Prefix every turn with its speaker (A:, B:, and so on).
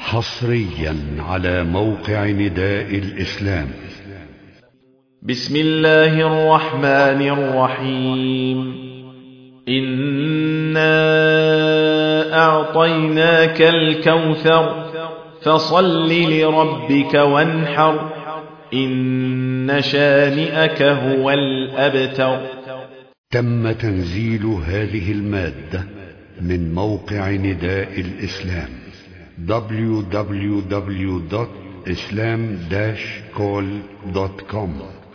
A: حصريا على موقع نداء الإسلام.
B: بسم الله الرحمن الرحيم. إنا أعطيناك الكوثر فصل لربك وانحر إن شانئك هو الأبتر.
A: تم تنزيل هذه المادة من موقع نداء الإسلام www.islam-call.com